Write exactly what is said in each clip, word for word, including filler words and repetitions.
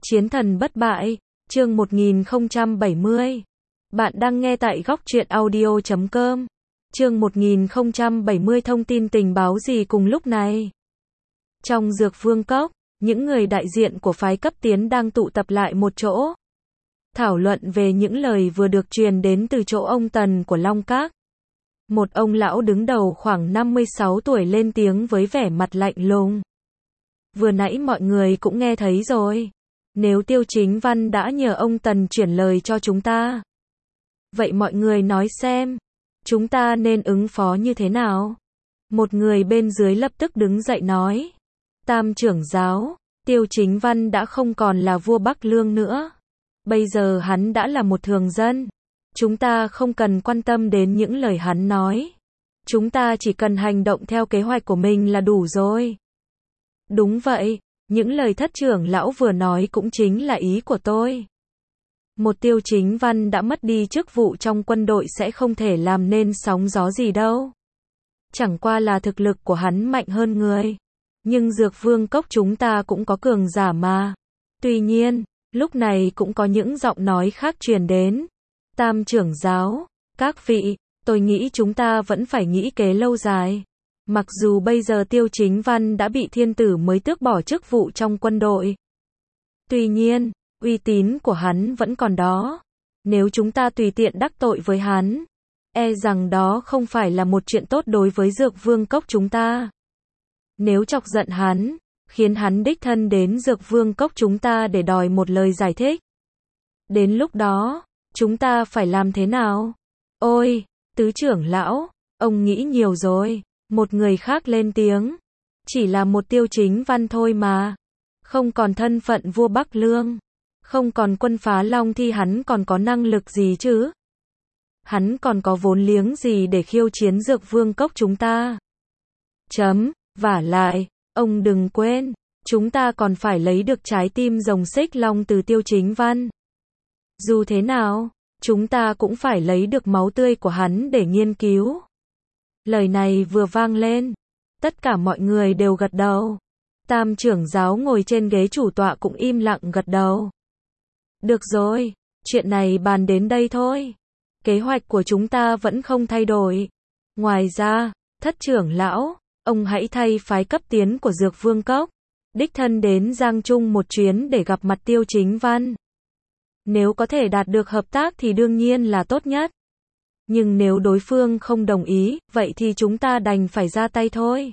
Chiến thần bất bại, chương một nghìn không trăm bảy mươi. Bạn đang nghe tại góc truyện audio chấm com. Chương một nghìn không trăm bảy mươi thông tin tình báo gì cùng lúc này? Trong Dược Vương Cốc, những người đại diện của phái cấp tiến đang tụ tập lại một chỗ. Thảo luận về những lời vừa được truyền đến từ chỗ ông Tần của Long Các. Một ông lão đứng đầu khoảng năm mươi sáu tuổi lên tiếng với vẻ mặt lạnh lùng. Vừa nãy mọi người cũng nghe thấy rồi. Nếu Tiêu Chính Văn đã nhờ ông Tần chuyển lời cho chúng ta. Vậy mọi người nói xem, chúng ta nên ứng phó như thế nào? Một người bên dưới lập tức đứng dậy nói. Tam trưởng giáo, Tiêu Chính Văn đã không còn là vua Bắc Lương nữa. Bây giờ hắn đã là một thường dân. Chúng ta không cần quan tâm đến những lời hắn nói. Chúng ta chỉ cần hành động theo kế hoạch của mình là đủ rồi. Đúng vậy, những lời thất trưởng lão vừa nói cũng chính là ý của tôi. Một Tiêu Chính Văn đã mất đi chức vụ trong quân đội sẽ không thể làm nên sóng gió gì đâu. Chẳng qua là thực lực của hắn mạnh hơn người. Nhưng Dược Vương Cốc chúng ta cũng có cường giả mà. Tuy nhiên, lúc này cũng có những giọng nói khác truyền đến. Tam trưởng giáo, các vị, tôi nghĩ chúng ta vẫn phải nghĩ kế lâu dài. Mặc dù bây giờ Tiêu Chính Văn đã bị thiên tử mới tước bỏ chức vụ trong quân đội. Tuy nhiên, uy tín của hắn vẫn còn đó. Nếu chúng ta tùy tiện đắc tội với hắn, e rằng đó không phải là một chuyện tốt đối với Dược Vương Cốc chúng ta. Nếu chọc giận hắn, khiến hắn đích thân đến Dược Vương Cốc chúng ta để đòi một lời giải thích. Đến lúc đó, chúng ta phải làm thế nào? Ôi, tứ trưởng lão, ông nghĩ nhiều rồi. Một người khác lên tiếng. Chỉ là một Tiêu Chính Văn thôi mà. Không còn thân phận vua Bắc Lương. Không còn quân phá long thì hắn còn có năng lực gì chứ? Hắn còn có vốn liếng gì để khiêu chiến Dược Vương Cốc chúng ta? Chấm, vả lại, ông đừng quên, chúng ta còn phải lấy được trái tim rồng xích long từ Tiêu Chính Văn. Dù thế nào, chúng ta cũng phải lấy được máu tươi của hắn để nghiên cứu. Lời này vừa vang lên, tất cả mọi người đều gật đầu. Tam trưởng giáo ngồi trên ghế chủ tọa cũng im lặng gật đầu. Được rồi, chuyện này bàn đến đây thôi. Kế hoạch của chúng ta vẫn không thay đổi. Ngoài ra, thất trưởng lão, ông hãy thay phái cấp tiến của Dược Vương Cốc, đích thân đến Giang Trung một chuyến để gặp mặt Tiêu Chính Văn. Nếu có thể đạt được hợp tác thì đương nhiên là tốt nhất. Nhưng nếu đối phương không đồng ý, vậy thì chúng ta đành phải ra tay thôi.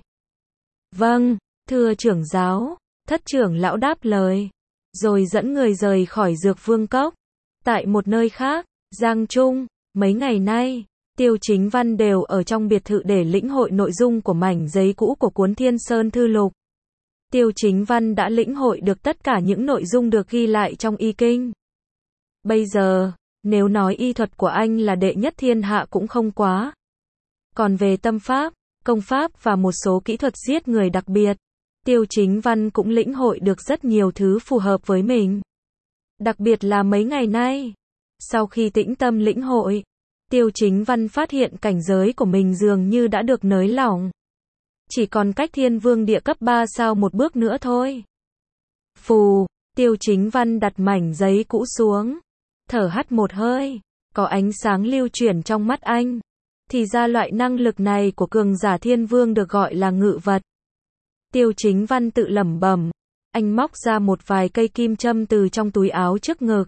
Vâng, thưa trưởng giáo, thất trưởng lão đáp lời, rồi dẫn người rời khỏi Dược Vương Cốc. Tại một nơi khác, Giang Trung, mấy ngày nay, Tiêu Chính Văn đều ở trong biệt thự để lĩnh hội nội dung của mảnh giấy cũ của cuốn Thiên Sơn Thư Lục. Tiêu Chính Văn đã lĩnh hội được tất cả những nội dung được ghi lại trong y kinh. Bây giờ, nếu nói y thuật của anh là đệ nhất thiên hạ cũng không quá. Còn về tâm pháp, công pháp và một số kỹ thuật giết người đặc biệt, Tiêu Chính Văn cũng lĩnh hội được rất nhiều thứ phù hợp với mình. Đặc biệt là mấy ngày nay, sau khi tĩnh tâm lĩnh hội, Tiêu Chính Văn phát hiện cảnh giới của mình dường như đã được nới lỏng. Chỉ còn cách Thiên Vương địa cấp ba sao một bước nữa thôi. Phù, Tiêu Chính Văn đặt mảnh giấy cũ xuống. Thở hắt một hơi, có ánh sáng lưu chuyển trong mắt anh. Thì ra loại năng lực này của cường giả thiên vương được gọi là ngự vật. Tiêu Chính Văn tự lẩm bẩm, anh móc ra một vài cây kim châm từ trong túi áo trước ngực.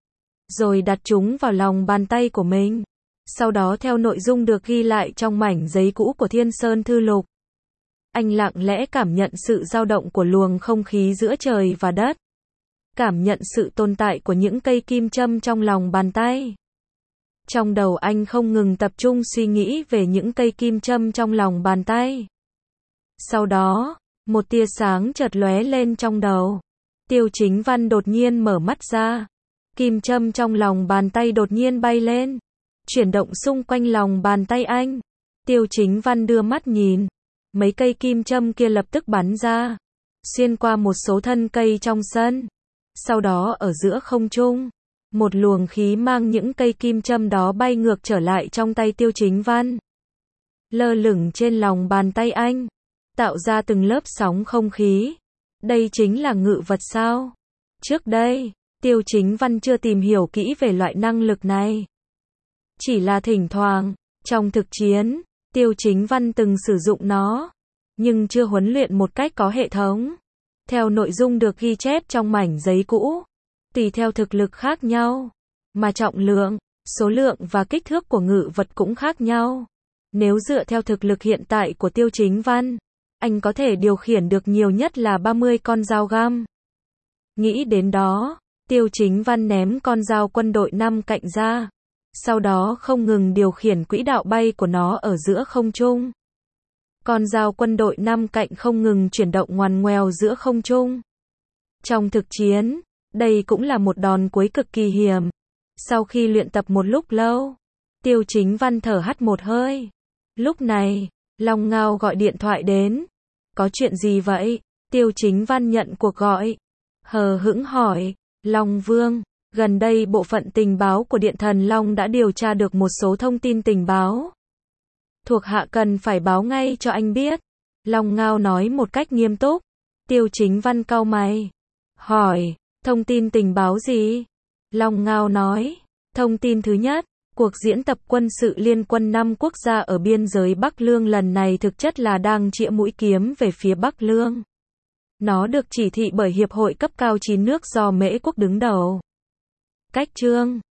Rồi đặt chúng vào lòng bàn tay của mình. Sau đó theo nội dung được ghi lại trong mảnh giấy cũ của Thiên Sơn Thư Lục. Anh lặng lẽ cảm nhận sự dao động của luồng không khí giữa trời và đất. Cảm nhận sự tồn tại của những cây kim châm trong lòng bàn tay. Trong đầu anh không ngừng tập trung suy nghĩ về những cây kim châm trong lòng bàn tay. Sau đó, một tia sáng chợt lóe lên trong đầu. Tiêu Chính Văn đột nhiên mở mắt ra. Kim châm trong lòng bàn tay đột nhiên bay lên, chuyển động xung quanh lòng bàn tay anh. Tiêu Chính Văn đưa mắt nhìn. Mấy cây kim châm kia lập tức bắn ra, xuyên qua một số thân cây trong sân. Sau đó ở giữa không trung, một luồng khí mang những cây kim châm đó bay ngược trở lại trong tay Tiêu Chính Văn. Lơ lửng trên lòng bàn tay anh, tạo ra từng lớp sóng không khí. Đây chính là ngự vật sao? Trước đây, Tiêu Chính Văn chưa tìm hiểu kỹ về loại năng lực này. Chỉ là thỉnh thoảng, trong thực chiến, Tiêu Chính Văn từng sử dụng nó, nhưng chưa huấn luyện một cách có hệ thống. Theo nội dung được ghi chép trong mảnh giấy cũ, tùy theo thực lực khác nhau, mà trọng lượng, số lượng và kích thước của ngự vật cũng khác nhau. Nếu dựa theo thực lực hiện tại của Tiêu Chính Văn, anh có thể điều khiển được nhiều nhất là ba mươi con dao găm. Nghĩ đến đó, Tiêu Chính Văn ném con dao quân đội năm cạnh ra, sau đó không ngừng điều khiển quỹ đạo bay của nó ở giữa không trung. Con dao quân đội năm cạnh không ngừng chuyển động ngoằn ngoèo giữa không trung. Trong thực chiến, đây cũng là một đòn cuối cực kỳ hiểm. Sau khi luyện tập một lúc lâu, Tiêu Chính Văn thở hắt một hơi. Lúc này, Long Ngao gọi điện thoại đến. Có chuyện gì vậy? Tiêu Chính Văn nhận cuộc gọi. Hờ hững hỏi, Long Vương, gần đây bộ phận tình báo của Điện Thần Long đã điều tra được một số thông tin tình báo. Thuộc hạ cần phải báo ngay cho anh biết. Long Ngao nói một cách nghiêm túc. Tiêu Chính Văn cau mày. Hỏi, thông tin tình báo gì? Long Ngao nói, thông tin thứ nhất, cuộc diễn tập quân sự liên quân năm quốc gia ở biên giới Bắc Lương lần này thực chất là đang chĩa mũi kiếm về phía Bắc Lương. Nó được chỉ thị bởi Hiệp hội cấp cao chín nước do Mễ Quốc đứng đầu. Cách chương